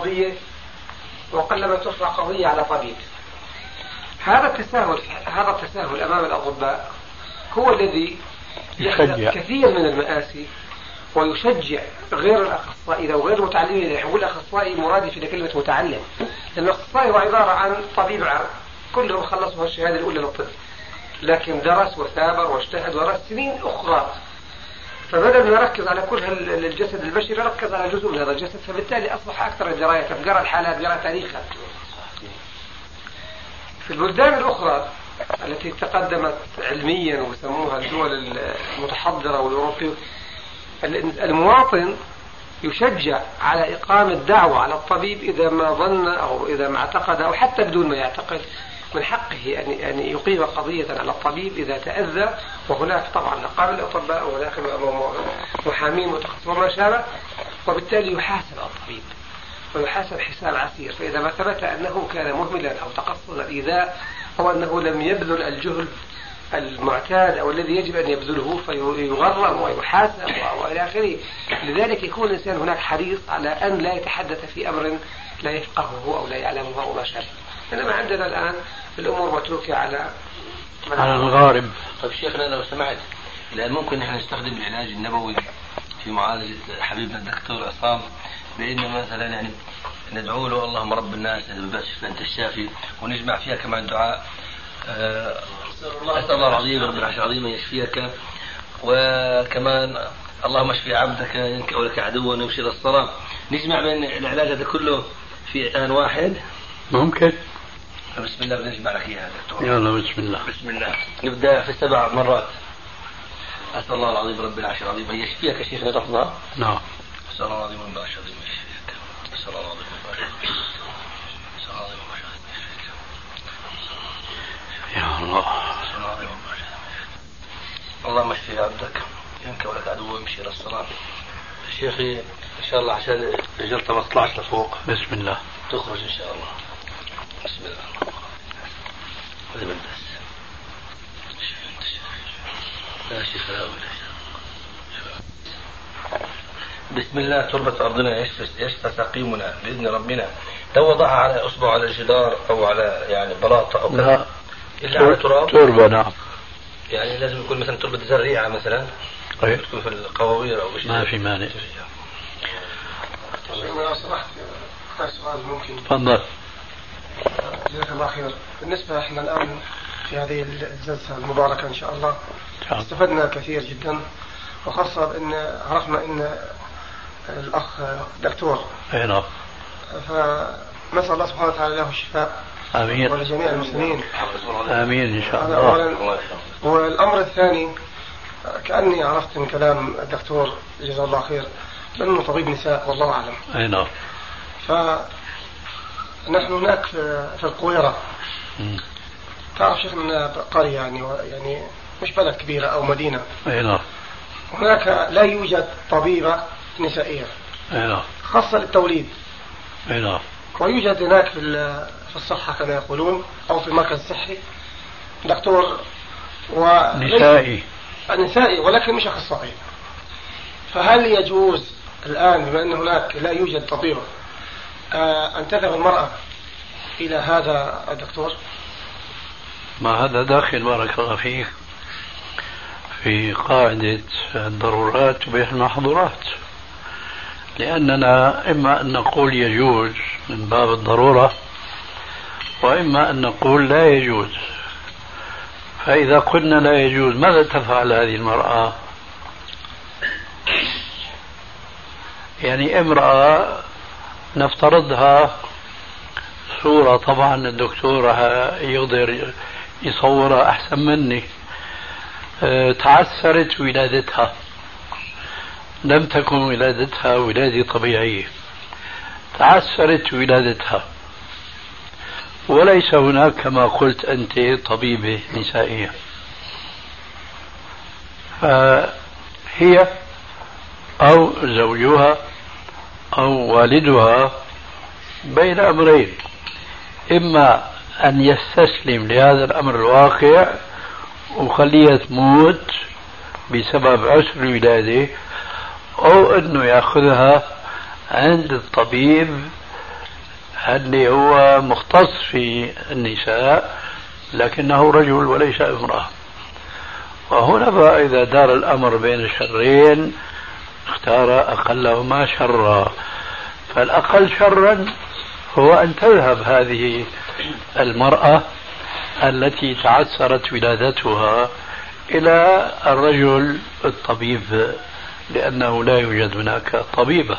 ترفع قضية على طبيب. هذا التساهل أمام الأطباء هو الذي يخلق كثير من المآسي ويشجع غير الأخصائي أو غير المتعلمين. يقول الأخصائي مرادف لكلمة متعلم، لأن الأخصائي هو عبارة عن طبيب عام كلهم خلصوا الشهادة الأولى للطب لكن درس وثابر واجتهد ورأس سنين أخرى. فبدل ما يركز على كل الجسد البشري ركز على جزء من هذا الجسد، فبالتالي أصبح أكثر الدراية قرأ الحالات قرأ تاريخها. في البلدان الأخرى التي تقدمت علميا وسموها الدول المتحضرة والأوروبية المواطن يشجع على إقامة دعوة على الطبيب إذا ما ظن أو إذا ما اعتقد أو حتى بدون ما يعتقد من حقه أن يقيم قضية على الطبيب إذا تأذى. وهناك طبعا نقابل الأطباء وهناك محامين متخصصين وما شابه، وبالتالي يحاسب الطبيب ويحاسب حساب عسير. فإذا ما ثبت أنه كان مهملا أو تقصد الإيذاء أو أنه لم يبذل الجهد المعتاد أو الذي يجب أن يبذله فيغرم ويحاسب وإلى آخره. لذلك يكون الإنسان هناك حريص على أن لا يتحدث في أمر لا يفقهه أو لا يعلمه أو ما شابه. إنما عندنا الآن الأمور متروكة على الغارب. طيب شيخنا لو سمحت، الآن ممكن نحن نستخدم العلاج النبوي في معالجة حبيبنا الدكتور عصام بأن مثلا يعني ندعو له اللهم رب الناس بس أنت الشافي، ونجمع فيها كمان دعاء أسأل الله العظيم رب العرش العظيم أن يشفيك، وكمان اللهم اشفي عبدك إنك ولك عدو ونمشي للصلاة. نجمع بين العلاج هذا كله في آن واحد ممكن. بسم الله بنجمع لك إياها دكتور. يلا بسم الله. بسم الله. نبدأ في 7 مرات. أسأل الله العظيم رب العرش العظيم أن يشفيك. شيخنا تحفظها؟ نعم. أسأل الله العظيم رب العرش العظيم أن يشفيك. أسأل الله العظيم رب العرش العظيم. أسأل الله العظيم رب العرش العظيم. يا الله. اللهم اشفي عبدك إنك ولك عدو وامشي إلى الصلاة. شيخي إن شاء الله عشان الجلطة ما تطلعش لفوق. بسم الله. تخرج إن شاء الله. بسم الله. هذا بالبس. لا شيخ لا بسم الله. تربة أرضنا يشفى سقيمنا بإذن ربنا. لو وضعها على أصبع على الجدار أو على يعني بلاطة أو كذا إلا على تراب. تربة نعم. يعني لازم يكون مثلا تربة زريعة مثلا. طيب. تكون في القواوير أو بشيء. ما في مانع. سؤال ممكن؟ تفضل. جزاك الله خير. بالنسبة احنا الآن في هذه الجلسة المباركة إن شاء الله استفدنا كثير جدا، وخاصة أن عرفنا أن الأخ دكتور. نعم. فنسأل الله سبحانه وتعالى له الشفاء. آمين. ولجميع المسلمين. آمين إن شاء الله. والأمر الثاني، كأني عرفت من كلام الدكتور جزاه الله خير أنه طبيب نساء والله أعلم. نعم. فنحن هناك في القويرة. تعرف شيخنا قرية يعني مش بلد كبيرة أو مدينة. نعم. هناك لا يوجد طبيبة نسائية. نعم. خاصة للتوليد. نعم. ويوجد هناك في الصحة كما يقولون أو في المركز الصحي دكتور نسائي ولكن مش أخصائي. فهل يجوز الآن بما أن هناك لا يوجد طبيبة أن تذهب المرأة إلى هذا الدكتور؟ ما هذا داخل بارك الله فيك في قاعدة الضرورات تبيح المحظورات، لأننا إما أن نقول يجوز من باب الضرورة وإما أن نقول لا يجوز. فإذا قلنا لا يجوز ماذا تفعل هذه المرأة؟ يعني امرأة نفترضها صورة، طبعا الدكتور يقدر يصورها أحسن مني، تعثرت ولادتها، لم تكن ولادتها ولادة طبيعية، تعثرت ولادتها، وليس هناك كما قلت أنت طبيبة نسائية، فهي أو زوجها أو والدها بين أمرين: إما أن يستسلم لهذا الأمر الواقع وخليها تموت بسبب عسر الولادة، أو أنه يأخذها عند الطبيب اللي هو مختص في النساء لكنه رجل وليس امرأة. وهنا بقى إذا دار الأمر بين الشرين اختار أقلهما شرا، فالأقل شرا هو أن تذهب هذه المرأة التي تعثرت ولادتها إلى الرجل الطبيب، لأنه لا يوجد هناك طبيبة.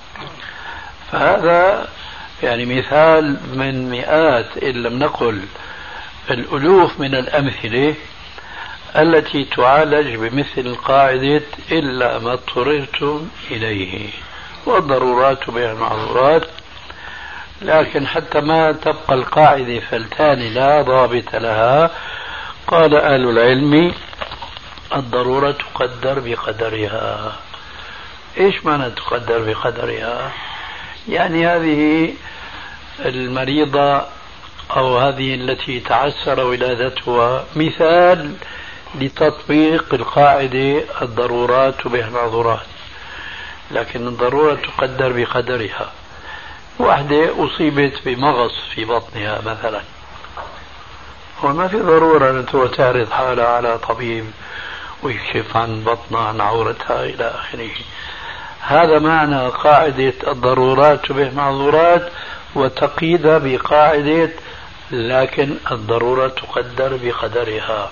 فهذا يعني مثال من مئات إن لم نقل الألوف من الأمثلة التي تعالج بمثل قاعدة إلا ما اضطررتم إليه، والضرورات بين المعذورات. لكن حتى ما تبقى القاعدة فلتان لا ضابط لها، قال أهل العلم الضرورة تقدر بقدرها. إيش معنى تقدر بقدرها؟ يعني هذه المريضة أو هذه التي تعسر ولادتها مثال لتطبيق القاعدة الضرورات تبيح المعذورات، لكن الضرورة تقدر بقدرها. واحدة أصيبت بمغص في بطنها مثلا، وما في ضرورة أن تعرض حالها على طبيب ويكشف عن بطنها عن عورتها إلى آخره. هذا معنى قاعدة الضرورات تبيح المعذورات، وتقييدها بقاعدة لكن الضرورة تقدر بقدرها.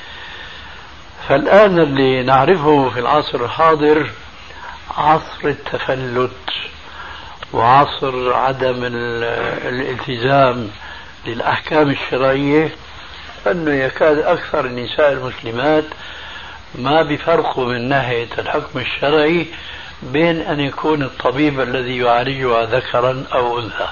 فالآن اللي نعرفه في العصر الحاضر عصر التفلت وعصر عدم الالتزام للأحكام الشرعية، أنه يكاد أكثر النساء المسلمات ما بفرقوا من ناحية الحكم الشرعي بين أن يكون الطبيب الذي يعالجها ذكرا أو أنثى.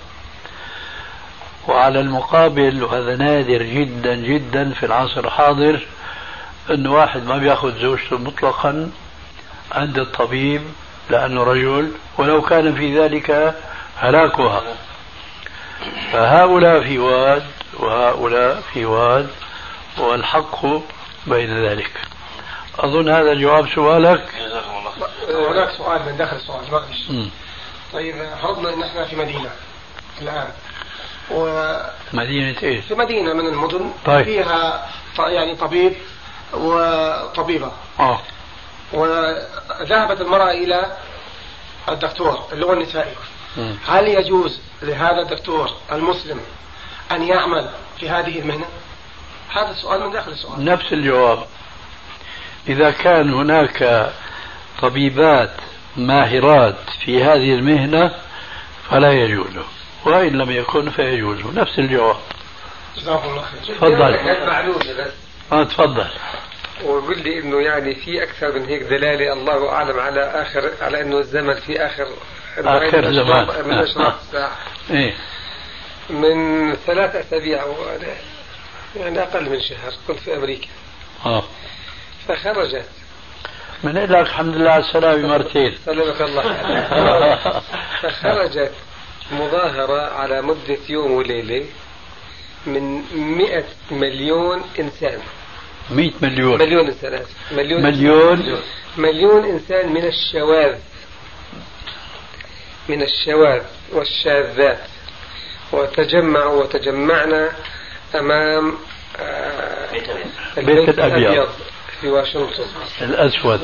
وعلى المقابل، وهذا نادر جدا جدا في العصر الحاضر، أن واحد ما بيأخذ زوجته مطلقا عند الطبيب لأنه رجل، ولو كان في ذلك هلاكها. فهؤلاء في واد وهؤلاء في واد، والحق بين ذلك. أظن هذا جواب سؤالك. هناك سؤال من داخل السؤال معلش. طيب فرضنا ان احنا في مدينة الآن، مدينة ايش؟ في مدينة من المدن. طيب. فيها يعني طبيب وطبيبة. وذهبت المرأة إلى الدكتور اللي هو النسائي، هل يجوز لهذا الدكتور المسلم أن يعمل في هذه المهنة؟ هذا السؤال من داخل السؤال. نفس الجواب. إذا كان هناك طبيبات ماهرات في هذه المهنة فلا يجوز، وإن لم يكن فيجوز. نفس الجواب. جزاكم الله خير. تفضل. معلومة بس. تفضل. ويقول لي انه يعني في اكثر من هيك دلاله، الله اعلم، على انه الزمن في اخر زمان من اشراط الساعه. إيه؟ من 3 أسابيع يعني اقل من شهر كنت في امريكا. فخرجت من لك الحمد لله على السلامة مرتين. سلمك الله. فخرجت مظاهرة على مدة يوم وليلة من 100 مليون إنسان. 100 مليون. مليون إنسان. مليون إنسان من الشواذ والشاذات، وتجمعوا وتجمعنا أمام البيت الأبيض في واشنطن الأسود،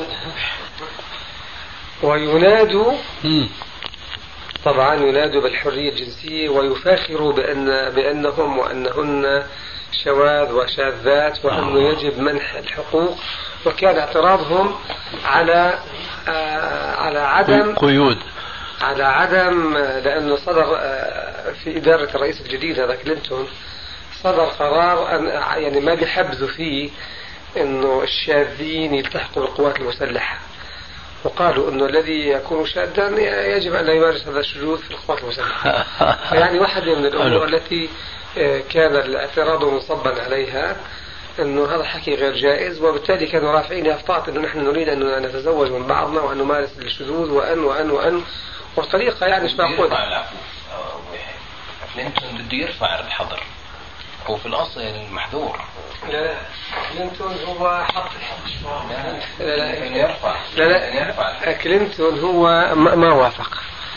وينادوا طبعا ينادوا بالحرية الجنسية، ويفاخروا بأنهم وأنهن شواذ وشاذات، وأنه يجب منح الحقوق. وكان اعتراضهم على عدم قيود، على عدم، لأنه صدر في إدارة الرئيس الجديد هذا كلينتون صدر قرار أن يعني ما بيحبذوا فيه إنه الشاذين يلتحقوا بالقوات المسلحة، وقالوا إنه الذي يكون شاذا يجب أن لا يمارس هذا الشذوذ في القوات المسلحة. يعني واحدة من الأمور التي كان الاعتراض منصبا عليها إنه هذا حكي غير جائز، وبالتالي كانوا رافعين يافطات إنه نحن نريد أن نتزوج من بعضنا وأن نمارس الشذوذ وأن وطريقة يعني مش معقولة. كلينتون بده يرفع الحظر، هو في الأصل المحظور. لا كلينتون هو حط لا كلينتون هو ما وافق.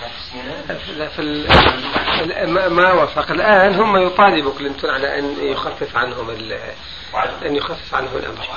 ما وافق. الآن هم يطالبوا كلينتون على أن يخفف عنهم الأمر.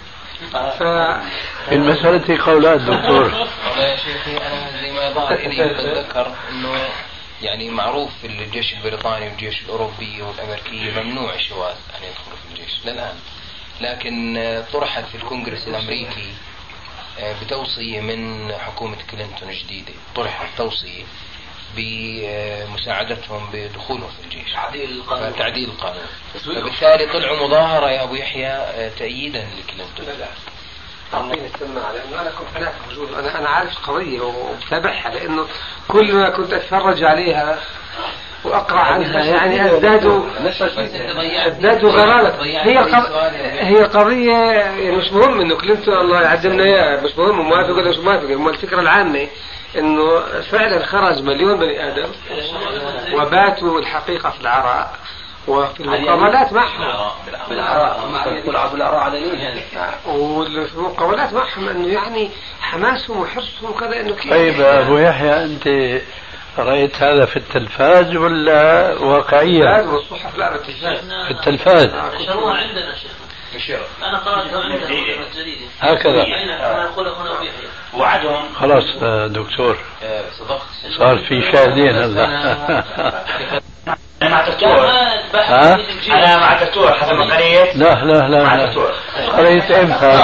في المسألة قولات دكتور. والله يا شيخي أنا زي ما ظهر إلي بتذكر إنه يعني معروف في الجيش البريطاني والجيش الأوروبي والأمريكي ممنوع الشواذ أن يدخلوا في الجيش للآن، لكن طرحت في الكونغرس الأمريكي بتوصية من حكومة كلينتون الجديدة، طرحت توصية بمساعدتهم بدخولهم في الجيش، تعديل القانون. فبالتالي طلعوا مظاهرة يا أبو يحيى تأييدا لكلينتون. أعطيني السماعة لأنه أنا كنت هناك موجود، أنا عارف القضية وبتابعها، لأنه كل ما كنت أتفرج عليها وأقرأ عنها يعني ازدادوا غرابة. هي قضية يعني مش مهم إنه كلينتون الله يعدمنا إياه، مش مهم موافق ولا مش موافق. هم الفكرة العامة إنه فعلا خرج مليون بني آدم وباتوا الحقيقة في العراء وفي المقابلات معهم وفي المقابلات معهم انه يعني حماسهم وحرصهم وكذا انه كيف. طيب ابو يحيى انت رأيت هذا في التلفاز ولا واقعيا؟ والصحف لا بالتلفاز. في التلفاز. نشروها عندنا شيخ. انا قرأتها عندنا في الجريدة. هكذا. وعدهم. خلاص دكتور. صار في شاهدين هذا. أنا مع دكتور. أنا مع دكتور حسب ما قريت. لا قريت إمتى؟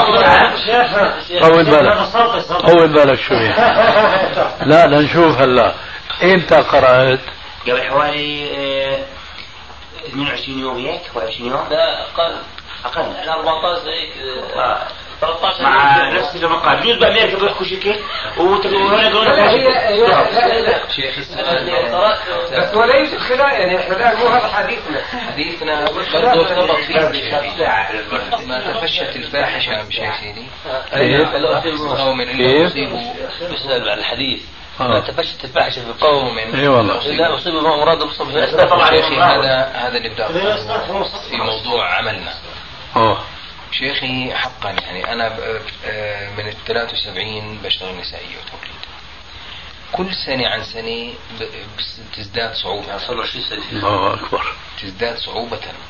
طول بالك شوي. لا نشوف هلا إمتى قرأت؟ قبل حوالي 22 يوم هيك، 21 يوم. لا أقل 14 هيك. 13 مع نفس المقال. بجوز بأمريكا بيحكوا شكل وتقولون شيخ بس ولا يوجد خلاف يعني احنا الآن مو هذا حديثنا برضه ارتبط فيه ما تفشت الفاحشة بشيء سيدي. قوم اللي يصيبوا بسبب الحديث ما تفشت الفاحشة في قوم اي والله لا أصيب ما مراد بصبه. شيخي هذا اللي بدأ في موضوع عملنا. شيخي حقا يعني أنا من 73 بشتغل نسائية وتوليد، كل سنة عن سنة تزداد صعوبة. صار 20 سنة. الله أكبر. تزداد صعوبة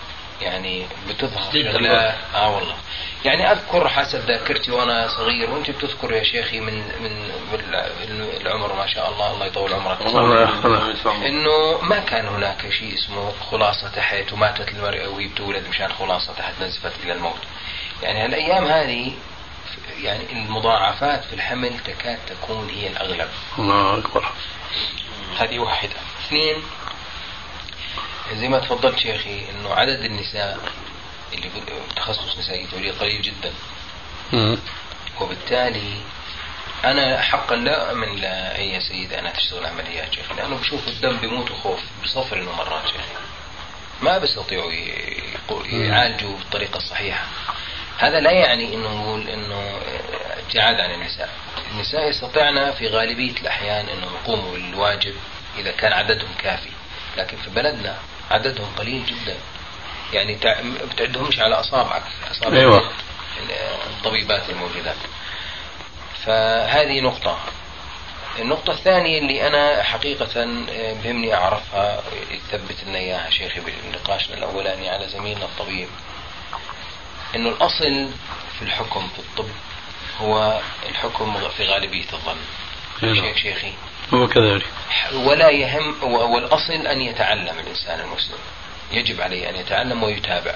يعني بتظهر شغلات. والله يعني اذكر حسب ذاكرتي وانا صغير، وانت بتذكر يا شيخي من العمر ما شاء الله، الله يطول عمرك، انه ما كان هناك شيء اسمه خلاصة حياة وماتت المرأة وهي بتولد مشان خلاصة تحت نزفت الى الموت. يعني هالايام هذه يعني المضاعفات في الحمل تكاد تكون هي الاغلب. الله اكبر. هذه واحدة. اثنين، زي ما تفضلت شيخي انه عدد النساء اللي بتخصص نسائي توليد قليل جدا. وبالتالي انا حقا لا أؤمن لاي سيدة انها تشتغل عمليات شيخي، لانه بشوف الدم بيموت وخوف بصفر الممرات شيخي، ما بيستطيعوا يعالجوا بالطريقة الصحيحة. هذا لا يعني انه نقول انه ابتعاد عن النساء. النساء يستطيعن في غالبية الاحيان انه يقوموا بالواجب اذا كان عددهم كافي، لكن في بلدنا عددهم قليل جدا، يعني بتعدهمش على أصابع أيوة. الطبيبات الموجودات. فهذه نقطة. النقطة الثانية اللي أنا حقيقة بهمني أعرفها يثبت لنا إياها شيخي بنقاشنا الأولاني على زميلنا الطبيب، إنه الأصل في الحكم في الطب هو الحكم في غالبية الظن. شيخي هو كذلك، ولا يهم، والأصل أن يتعلم الإنسان المسلم، يجب عليه أن يتعلم ويتابع.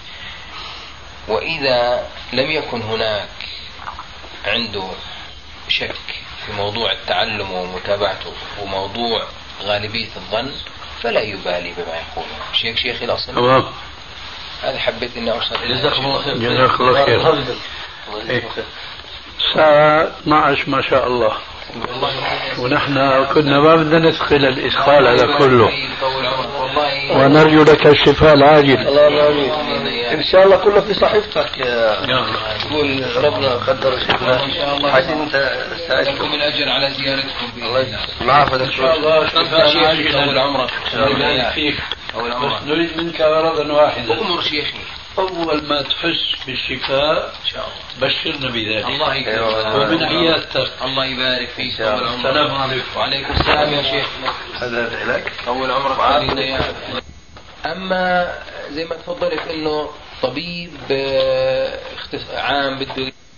وإذا لم يكن هناك عنده شك في موضوع التعلم ومتابعته وموضوع غالبية الظن فلا يبالي بما يقوله. شيخي الأصل تمام. هذا حبيت إني أوصل إليه. جزاكم الله خير. جزاك الله خير. الساعة 12 ما شاء الله، ونحن كنا ما بدنا ندخل الإسخال هذا كله، ونرجو لك الشفاء العاجل. الله آمين. إن شاء الله كله في صحيفتك تقول ربنا قدر شفاء. إن شاء الله. عايزين أنت لكم الأجر على زيارتكم. الله العافية إن شاء الله شفاء عاجل. أول عمرك. بس نريد منك غرضا واحدا. أمر شيخي. أول ما تحس بالشفاء إن شاء الله بشرنا بذلك. الله يكرمك. ومن عيادتك. الله يبارك فيك. السلام عليكم. وعليكم السلام يا شيخ. هذا العلاج. أول عمرك علينا يا. أما زي ما تفضلت إنه طبيب عام بده